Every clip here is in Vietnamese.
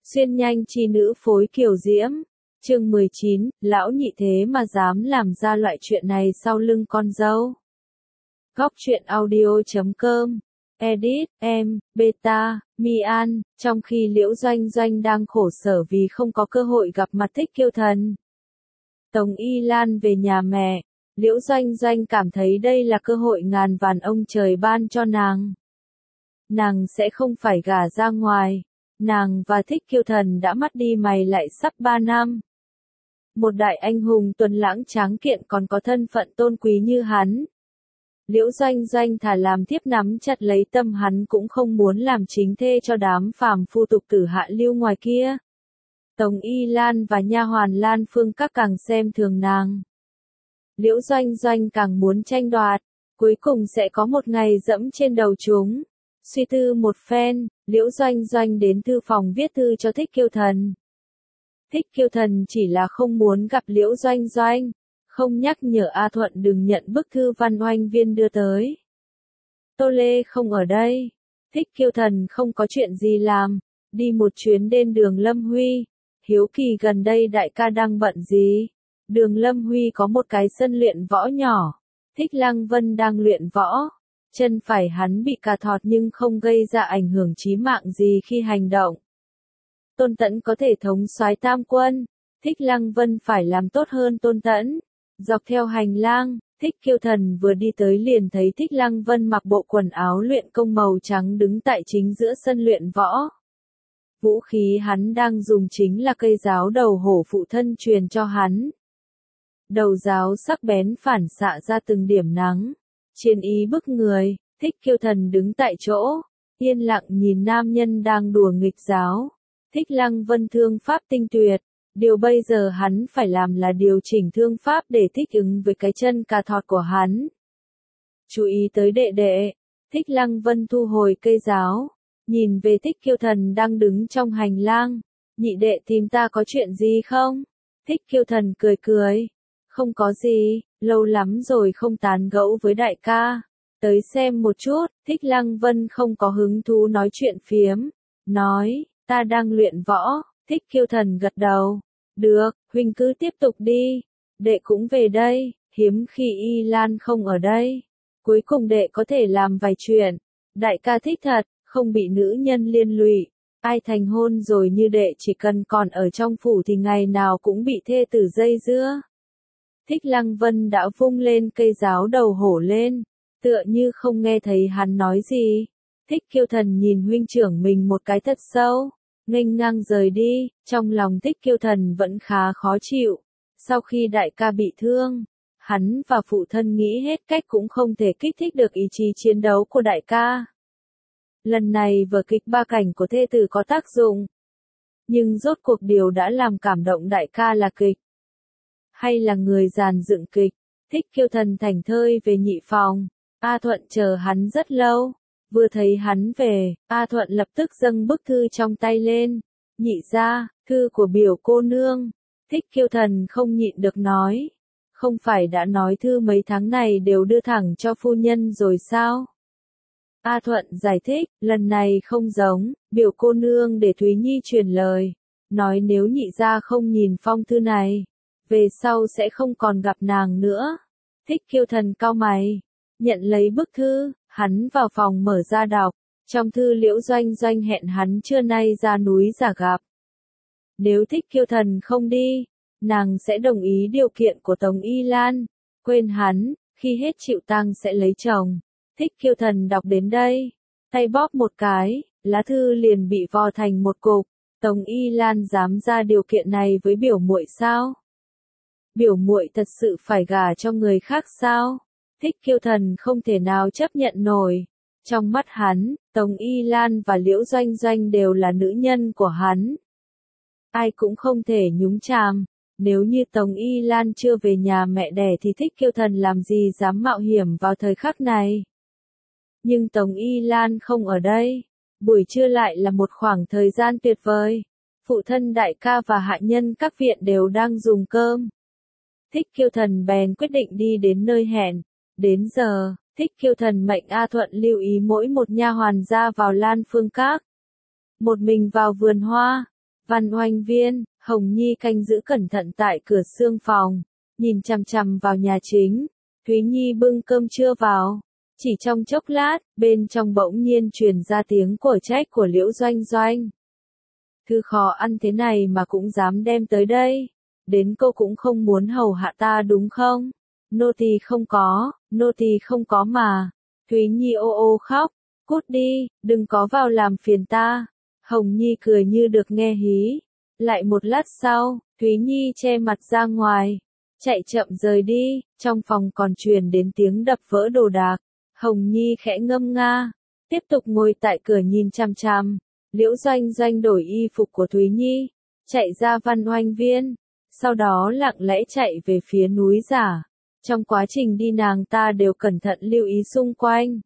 Xuyên nhanh chi nữ phối kiều diễm. Chương 19, lão nhị thế mà dám làm ra loại chuyện này sau lưng con dâu. Góc truyện audio.com. Edit, em, Beta, Mian, trong khi Liễu Doanh Doanh đang khổ sở vì không có cơ hội gặp mặt Thích Kiêu Thần. Tống Y Lan về nhà mẹ, Liễu Doanh Doanh cảm thấy đây là cơ hội ngàn vàn ông trời ban cho nàng. Nàng sẽ không phải gả ra ngoài. Nàng và Thích Kiêu Thần đã mắt đi mày lại sắp 3 năm. Một đại anh hùng tuấn lãng tráng kiện còn có thân phận tôn quý như hắn. Liễu Doanh Doanh thà làm thiếp nắm chặt lấy tâm hắn cũng không muốn làm chính thê cho đám phàm phu tục tử hạ lưu ngoài kia. Tống Y Lan và nha hoàn Lan Phương các càng xem thường nàng. Liễu Doanh Doanh càng muốn tranh đoạt, cuối cùng sẽ có một ngày dẫm trên đầu chúng. Suy tư một phen, Liễu Doanh Doanh đến thư phòng viết thư cho Thích Kiêu Thần. Thích Kiêu Thần chỉ là không muốn gặp Liễu Doanh Doanh, không nhắc nhở A Thuận đừng nhận bức thư Văn Oanh Viên đưa tới. Tô Lê không ở đây, Thích Kiêu Thần không có chuyện gì làm, đi một chuyến đến đường Lâm Huy, hiếu kỳ gần đây đại ca đang bận gì. Đường Lâm Huy có một cái sân luyện võ nhỏ, Thích Lăng Vân đang luyện võ. Chân phải hắn bị cà thọt nhưng không gây ra ảnh hưởng chí mạng gì khi hành động. Tôn Tẫn có thể thống soái tam quân, Thích Lăng Vân phải làm tốt hơn Tôn Tẫn. Dọc theo hành lang, Thích Kiêu Thần vừa đi tới liền thấy Thích Lăng Vân mặc bộ quần áo luyện công màu trắng đứng tại chính giữa sân luyện võ. Vũ khí hắn đang dùng chính là cây giáo đầu hổ phụ thân truyền cho hắn. Đầu giáo sắc bén phản xạ ra từng điểm nắng. Chiến ý bức người, Thích Kiêu Thần đứng tại chỗ, yên lặng nhìn nam nhân đang đùa nghịch giáo. Thích Lăng Vân thương pháp tinh tuyệt, điều bây giờ hắn phải làm là điều chỉnh thương pháp để thích ứng với cái chân cà thọt của hắn. Chú ý tới đệ đệ, Thích Lăng Vân thu hồi cây giáo, nhìn về Thích Kiêu Thần đang đứng trong hành lang. Nhị đệ tìm ta có chuyện gì không? Thích Kiêu Thần cười cười. Không có gì, lâu lắm rồi không tán gẫu với đại ca. Tới xem một chút, Thích Lăng Vân không có hứng thú nói chuyện phiếm. Nói, ta đang luyện võ, Thích Kiêu Thần gật đầu. Được, huynh cứ tiếp tục đi. Đệ cũng về đây, hiếm khi Y Lan không ở đây. Cuối cùng đệ có thể làm vài chuyện. Đại ca thích thật, không bị nữ nhân liên lụy. Ai thành hôn rồi như đệ chỉ cần còn ở trong phủ thì ngày nào cũng bị thê tử dây dưa. Thích Lăng Vân đã vung lên cây giáo đầu hổ lên, tựa như không nghe thấy hắn nói gì. Thích Kiêu Thần nhìn huynh trưởng mình một cái thật sâu, nghênh ngang rời đi, trong lòng Thích Kiêu Thần vẫn khá khó chịu. Sau khi đại ca bị thương, hắn và phụ thân nghĩ hết cách cũng không thể kích thích được ý chí chiến đấu của đại ca. Lần này vở kịch ba cảnh của thê tử có tác dụng. Nhưng rốt cuộc điều đã làm cảm động đại ca là kịch. Hay là người dàn dựng kịch. Thích Kiêu Thần thảnh thơi về nhị phòng. A Thuận chờ hắn rất lâu. Vừa thấy hắn về, A Thuận lập tức dâng bức thư trong tay lên. Nhị gia, thư của biểu cô nương. Thích Kiêu Thần không nhịn được nói. Không phải đã nói thư mấy tháng này đều đưa thẳng cho phu nhân rồi sao? A Thuận giải thích, lần này không giống, biểu cô nương để Thúy Nhi truyền lời. Nói nếu nhị gia không nhìn phong thư này, về sau sẽ không còn gặp nàng nữa. Thích Kiêu Thần cau mày, nhận lấy bức thư, hắn vào phòng mở ra đọc. Trong thư Liễu Doanh Doanh hẹn hắn trưa nay ra núi giả gặp. Nếu Thích Kiêu Thần không đi, nàng sẽ đồng ý điều kiện của Tống Y Lan. Quên hắn, khi hết chịu tang sẽ lấy chồng. Thích Kiêu Thần đọc đến đây, tay bóp một cái, lá thư liền bị vò thành một cục. Tống Y Lan dám ra điều kiện này với biểu muội sao? Biểu muội thật sự phải gả cho người khác sao? Thích Kiêu Thần không thể nào chấp nhận nổi. Trong mắt hắn, Tống Y Lan và Liễu Doanh Doanh đều là nữ nhân của hắn. Ai cũng không thể nhúng chàm. Nếu như Tống Y Lan chưa về nhà mẹ đẻ thì Thích Kiêu Thần làm gì dám mạo hiểm vào thời khắc này. Nhưng Tống Y Lan không ở đây. Buổi trưa lại là một khoảng thời gian tuyệt vời. Phụ thân đại ca và hạ nhân các viện đều đang dùng cơm. Thích Kiêu Thần bèn quyết định đi đến nơi hẹn. Đến giờ, Thích Kiêu Thần mệnh A Thuận lưu ý mỗi một nha hoàn ra vào Lan Phương Các. Một mình vào vườn hoa. Văn Oanh Viên, Hồng Nhi canh giữ cẩn thận tại cửa xương phòng, nhìn chằm chằm vào nhà chính. Thúy Nhi bưng cơm trưa vào. Chỉ trong chốc lát, bên trong bỗng nhiên truyền ra tiếng của trách của Liễu Doanh Doanh. Thứ khó ăn thế này mà cũng dám đem tới đây. Đến cô cũng không muốn hầu hạ ta đúng không? Nô tỳ không có mà. Thúy Nhi ô ô khóc. Cút đi, đừng có vào làm phiền ta. Hồng Nhi cười như được nghe hí. Lại một lát sau, Thúy Nhi che mặt ra ngoài. Chạy chậm rời đi, trong phòng còn truyền đến tiếng đập vỡ đồ đạc. Hồng Nhi khẽ ngâm nga, tiếp tục ngồi tại cửa nhìn chằm chằm. Liễu Doanh Doanh đổi y phục của Thúy Nhi, chạy ra Văn Oanh Viên, sau đó lặng lẽ chạy về phía núi giả. Trong quá trình đi nàng ta đều cẩn thận lưu ý xung quanh.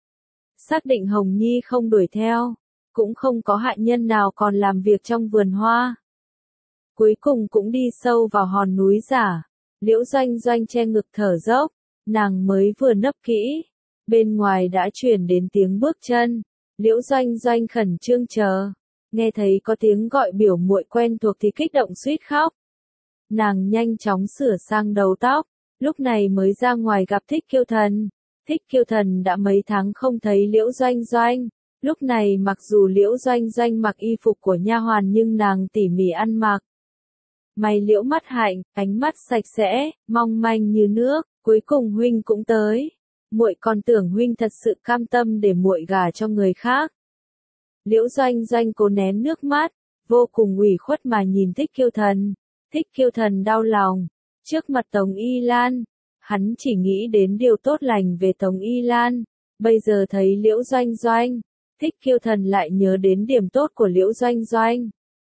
Xác định Hồng Nhi không đuổi theo, cũng không có hạ nhân nào còn làm việc trong vườn hoa. Cuối cùng cũng đi sâu vào hòn núi giả. Liễu Doanh Doanh che ngực thở dốc, nàng mới vừa nấp kỹ. Bên ngoài đã truyền đến tiếng bước chân. Liễu Doanh Doanh khẩn trương chờ. Nghe thấy có tiếng gọi biểu muội quen thuộc thì kích động suýt khóc. Nàng nhanh chóng sửa sang đầu tóc. Lúc này mới ra ngoài gặp Thích Kiêu Thần. Thích Kiêu Thần đã mấy tháng không thấy Liễu Doanh Doanh. Lúc này mặc dù Liễu Doanh Doanh mặc y phục của nha hoàn nhưng nàng tỉ mỉ ăn mặc. Mày liễu mắt hạnh, ánh mắt sạch sẽ, mong manh như nước. Cuối cùng huynh cũng tới. Muội còn tưởng huynh thật sự cam tâm để muội gả cho người khác. Liễu Doanh Doanh cố nén nước mắt, vô cùng ủy khuất mà nhìn Thích Kiêu Thần. Thích Kiêu Thần đau lòng. Trước mặt Tống Y Lan, hắn chỉ nghĩ đến điều tốt lành về Tống Y Lan. Bây giờ thấy Liễu Doanh Doanh, Thích Kiêu Thần lại nhớ đến điểm tốt của Liễu Doanh Doanh.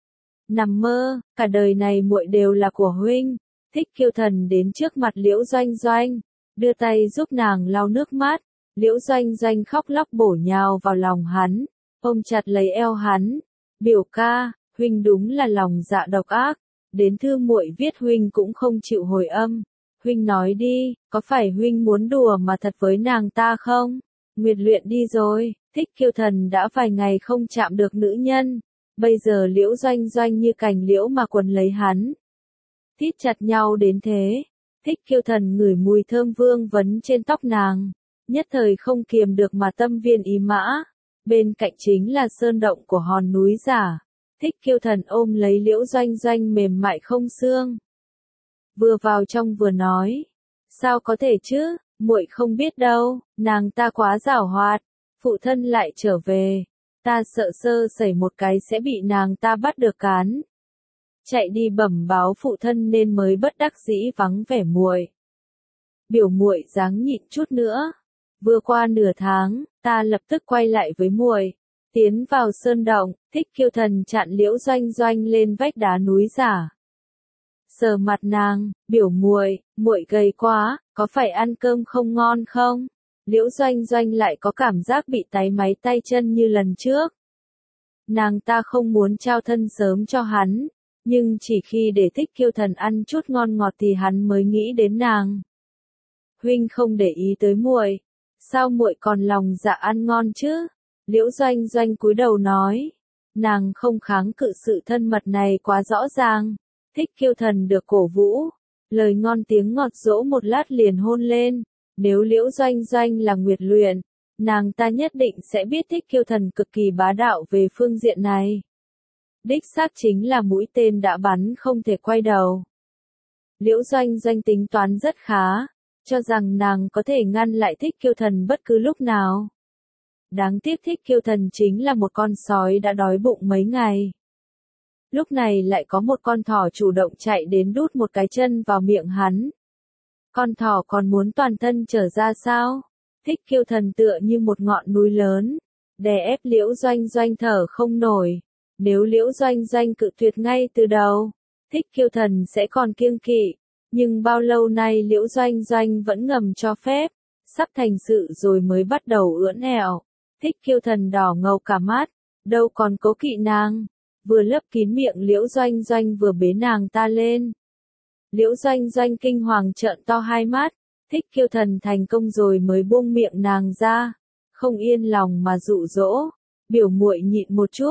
Nằm mơ, cả đời này muội đều là của huynh. Thích Kiêu Thần đến trước mặt Liễu Doanh Doanh, đưa tay giúp nàng lau nước mắt. Liễu Doanh Doanh khóc lóc bổ nhào vào lòng hắn, ôm chặt lấy eo hắn. Biểu ca, huynh đúng là lòng dạ độc ác. Đến thư muội viết huynh cũng không chịu hồi âm. Huynh nói đi, có phải huynh muốn đùa mà thật với nàng ta không? Nguyệt luyện đi rồi. Thích Kiêu Thần đã vài ngày không chạm được nữ nhân. Bây giờ Liễu Doanh Doanh như cành liễu mà quấn lấy hắn. Thít chặt nhau đến thế. Thích Kiêu Thần ngửi mùi thơm vương vấn trên tóc nàng. Nhất thời không kiềm được mà tâm viên ý mã. Bên cạnh chính là sơn động của hòn núi giả. Thích Kiêu Thần ôm lấy Liễu Doanh Doanh mềm mại không xương. Vừa vào trong vừa nói. Sao có thể chứ, muội không biết đâu, nàng ta quá giảo hoạt. Phụ thân lại trở về. Ta sợ sơ sẩy một cái sẽ bị nàng ta bắt được cán. Chạy đi bẩm báo phụ thân nên mới bất đắc dĩ vắng vẻ muội. Biểu muội ráng nhịn chút nữa. Vừa qua nửa tháng, ta lập tức quay lại với muội. Tiến vào sơn động, Thích Kiêu Thần chặn Liễu Doanh Doanh lên vách đá núi giả. Sờ mặt nàng, biểu muội, muội gầy quá, có phải ăn cơm không ngon không? Liễu Doanh Doanh lại có cảm giác bị táy máy tay chân như lần trước. Nàng ta không muốn trao thân sớm cho hắn, nhưng chỉ khi để Thích Kiêu Thần ăn chút ngon ngọt thì hắn mới nghĩ đến nàng. Huynh không để ý tới muội, sao muội còn lòng dạ ăn ngon chứ? Liễu Doanh Doanh cúi đầu nói, nàng không kháng cự sự thân mật này quá rõ ràng. Thích Kiêu Thần được cổ vũ, lời ngon tiếng ngọt dỗ một lát liền hôn lên. Nếu Liễu Doanh Doanh là Nguyệt luyện, nàng ta nhất định sẽ biết Thích Kiêu Thần cực kỳ bá đạo về phương diện này. Đích xác chính là mũi tên đã bắn không thể quay đầu. Liễu Doanh Doanh tính toán rất khá, cho rằng nàng có thể ngăn lại Thích Kiêu Thần bất cứ lúc nào. Đáng tiếc Thích Kiêu Thần chính là một con sói đã đói bụng mấy ngày. Lúc này lại có một con thỏ chủ động chạy đến đút một cái chân vào miệng hắn. Con thỏ còn muốn toàn thân trở ra sao? Thích Kiêu Thần tựa như một ngọn núi lớn, đè ép Liễu Doanh Doanh thở không nổi. Nếu Liễu Doanh Doanh cự tuyệt ngay từ đầu, Thích Kiêu Thần sẽ còn kiêng kỵ. Nhưng bao lâu nay Liễu Doanh Doanh vẫn ngầm cho phép, sắp thành sự rồi mới bắt đầu ưỡn ẹo. Thích Kiêu Thần đỏ ngầu cả mắt, đâu còn cố kỵ nàng. Vừa lấp kín miệng Liễu Doanh Doanh vừa bế nàng ta lên. Liễu Doanh Doanh kinh hoàng trợn to hai mắt, Thích Kiêu Thần thành công rồi mới buông miệng nàng ra, không yên lòng mà dụ dỗ, biểu muội nhịn một chút,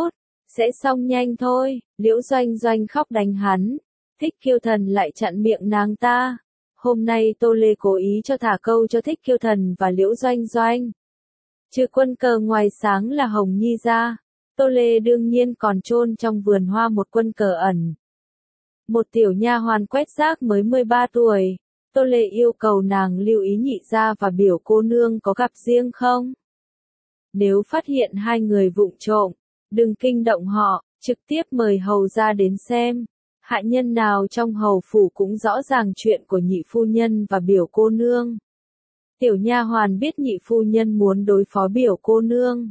Sẽ xong nhanh thôi, Liễu Doanh Doanh khóc đánh hắn. Thích Kiêu Thần lại chặn miệng nàng ta. Hôm nay Tô Lê cố ý cho thả câu cho Thích Kiêu Thần và Liễu Doanh Doanh. Trừ quân cờ ngoài sáng là Hồng Nhi ra, Tô Lê đương nhiên còn chôn trong vườn hoa một quân cờ ẩn. Một tiểu nha hoàn quét rác mới 13 tuổi, Tô Lê yêu cầu nàng lưu ý Nhị gia và biểu cô nương có gặp riêng không. Nếu phát hiện hai người vụng trộm, đừng kinh động họ, trực tiếp mời hầu ra đến xem. Hạ nhân nào trong hầu phủ cũng rõ ràng chuyện của nhị phu nhân và biểu cô nương. Tiểu nha hoàn biết nhị phu nhân muốn đối phó biểu cô nương.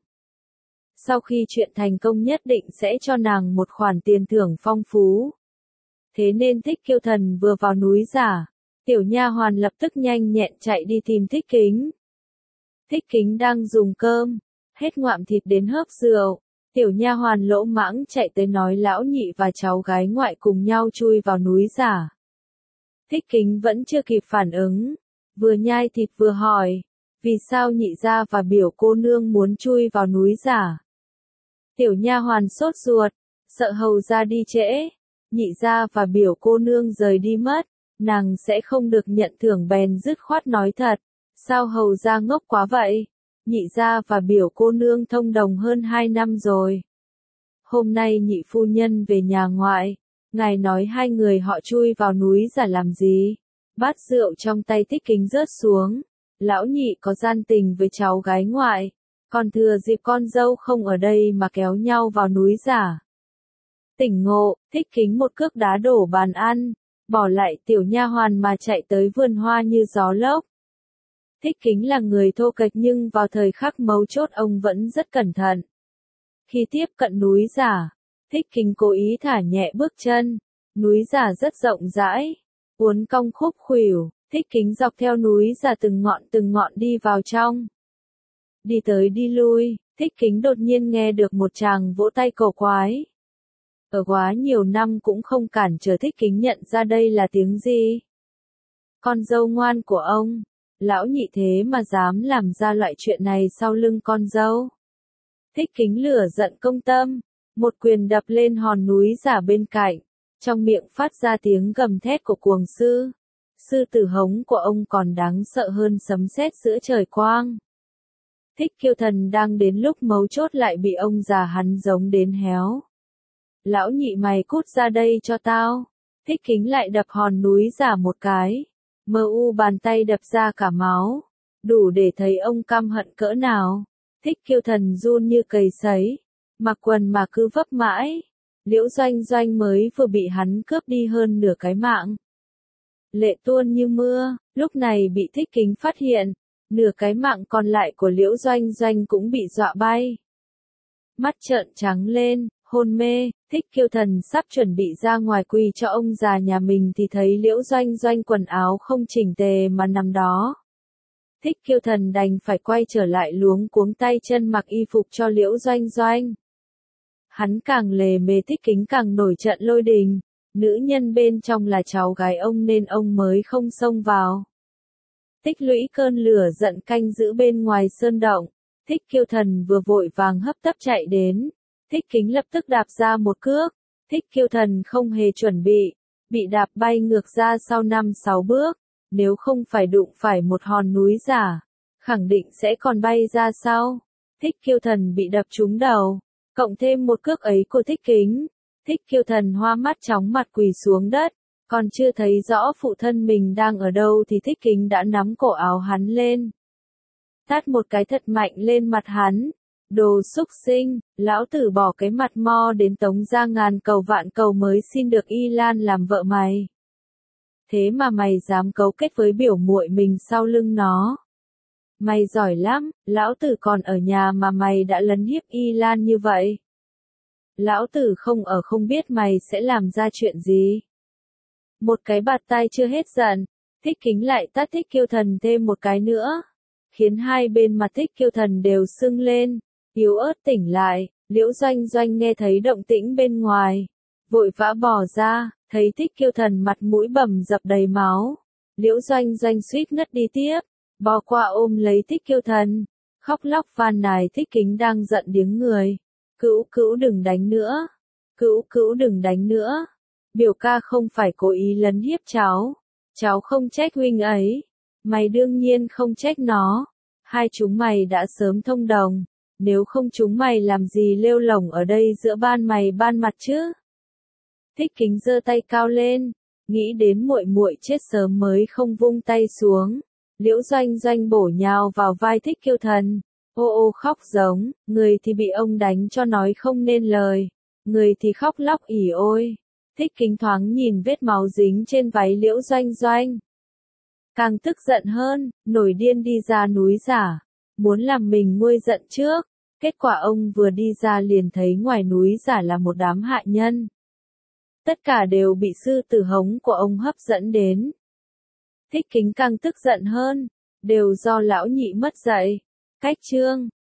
Sau khi chuyện thành công nhất định sẽ cho nàng một khoản tiền thưởng phong phú. Thế nên Thích Kiêu Thần vừa vào núi giả, tiểu nha hoàn lập tức nhanh nhẹn chạy đi tìm Thích Kính. Thích Kính đang dùng cơm, hết ngoạm thịt đến hớp rượu. Tiểu nha hoàn lỗ mãng chạy tới nói lão nhị và cháu gái ngoại cùng nhau chui vào núi giả. Thích Kính vẫn chưa kịp phản ứng, vừa nhai thịt vừa hỏi, vì sao nhị gia và biểu cô nương muốn chui vào núi giả. Tiểu nha hoàn sốt ruột, sợ hầu gia đi trễ, nhị gia và biểu cô nương rời đi mất, nàng sẽ không được nhận thưởng bèn dứt khoát nói thật, sao hầu gia ngốc quá vậy? Nhị gia và biểu cô nương thông đồng hơn 2 năm rồi. Hôm nay nhị phu nhân về nhà ngoại, ngài nói hai người họ chui vào núi giả làm gì? Bát rượu trong tay Thích Kính rớt xuống. Lão nhị có gian tình với cháu gái ngoại, còn thừa dịp con dâu không ở đây mà kéo nhau vào núi giả. Tỉnh ngộ, Thích Kính một cước đá đổ bàn ăn, bỏ lại tiểu nha hoàn mà chạy tới vườn hoa như gió lốc. Thích Kính là người thô kệch nhưng vào thời khắc mấu chốt ông vẫn rất cẩn thận. Khi tiếp cận núi giả, Thích Kính cố ý thả nhẹ bước chân. Núi giả rất rộng rãi, uốn cong khúc khuỷu, Thích Kính dọc theo núi giả từng ngọn đi vào trong. Đi tới đi lui, Thích Kính đột nhiên nghe được một tràng vỗ tay cổ quái. Ở quá nhiều năm cũng không cản trở Thích Kính nhận ra đây là tiếng gì. Con dâu ngoan của ông. Lão nhị thế mà dám làm ra loại chuyện này sau lưng con dâu. Thích Kính lửa giận công tâm, một quyền đập lên hòn núi giả bên cạnh, trong miệng phát ra tiếng gầm thét của cuồng sư. Sư tử hống của ông còn đáng sợ hơn sấm sét giữa trời quang. Thích Kiêu Thần đang đến lúc mấu chốt lại bị ông già hắn giống đến héo. Lão nhị mày cút ra đây cho tao. Thích Kính lại đập hòn núi giả một cái. Mơ u bàn tay đập ra cả máu, đủ để thấy ông căm hận cỡ nào. Thích Kiêu Thần run như cầy sấy, mặc quần mà cứ vấp mãi. Liễu Doanh Doanh mới vừa bị hắn cướp đi hơn nửa cái mạng. Lệ tuôn như mưa, lúc này bị Thích Kính phát hiện, nửa cái mạng còn lại của Liễu Doanh Doanh cũng bị dọa bay. Mắt trợn trắng lên, hôn mê, Thích Kiêu Thần sắp chuẩn bị ra ngoài quỳ cho ông già nhà mình thì thấy Liễu Doanh Doanh quần áo không chỉnh tề mà nằm đó. Thích Kiêu Thần đành phải quay trở lại luống cuống tay chân mặc y phục cho Liễu Doanh Doanh. Hắn càng lề mề Thích Kính càng nổi trận lôi đình, nữ nhân bên trong là cháu gái ông nên ông mới không xông vào. Tích lũy cơn lửa giận canh giữ bên ngoài sơn động, Thích Kiêu Thần vừa vội vàng hấp tấp chạy đến. Thích Kính lập tức đạp ra một cước, Thích Kiêu Thần không hề chuẩn bị đạp bay ngược ra sau 5-6 bước, nếu không phải đụng phải một hòn núi giả, khẳng định sẽ còn bay ra sau. Thích Kiêu Thần bị đập trúng đầu, cộng thêm một cước ấy của Thích Kính, Thích Kiêu Thần hoa mắt chóng mặt quỳ xuống đất, còn chưa thấy rõ phụ thân mình đang ở đâu thì Thích Kính đã nắm cổ áo hắn lên. Tát một cái thật mạnh lên mặt hắn. Đồ xúc sinh, lão tử bỏ cái mặt mo đến Tống ra ngàn cầu vạn cầu mới xin được Y Lan làm vợ mày. Thế mà mày dám cấu kết với biểu muội mình sau lưng nó. Mày giỏi lắm, lão tử còn ở nhà mà mày đã lấn hiếp Y Lan như vậy. Lão tử không ở không biết mày sẽ làm ra chuyện gì. Một cái bạt tai chưa hết giận, Thích Kính lại tát Thích Kiêu Thần thêm một cái nữa, khiến hai bên mặt Thích Kiêu Thần đều sưng lên. Yếu ớt tỉnh lại, Liễu Doanh Doanh nghe thấy động tĩnh bên ngoài, vội vã bỏ ra, thấy Thích Kiêu Thần mặt mũi bầm dập đầy máu. Liễu Doanh Doanh suýt ngất đi tiếp, bò qua ôm lấy Thích Kiêu Thần, khóc lóc van nài Thích Kính đang giận điếng người. Cữu cữu đừng đánh nữa. Cữu cữu đừng đánh nữa. Biểu ca không phải cố ý lấn hiếp cháu. Cháu không trách huynh ấy. Mày đương nhiên không trách nó. Hai chúng mày đã sớm thông đồng. Nếu không chúng mày làm gì lêu lổng ở đây giữa ban mày ban mặt chứ? Thích Kính giơ tay cao lên, nghĩ đến muội muội chết sớm mới không vung tay xuống. Liễu Doanh Doanh bổ nhào vào vai Thích Kiêu Thần, ô ô khóc giống, người thì bị ông đánh cho nói không nên lời, người thì khóc lóc ỉ ôi. Thích Kính thoáng nhìn vết máu dính trên váy Liễu Doanh Doanh, càng tức giận hơn, nổi điên đi ra núi giả, muốn làm mình nguôi giận trước. Kết quả ông vừa đi ra liền thấy ngoài núi giả là một đám hạ nhân. Tất cả đều bị sư tử hống của ông hấp dẫn đến. Thích Kính càng tức giận hơn, đều do lão nhị mất dạy. Cách chương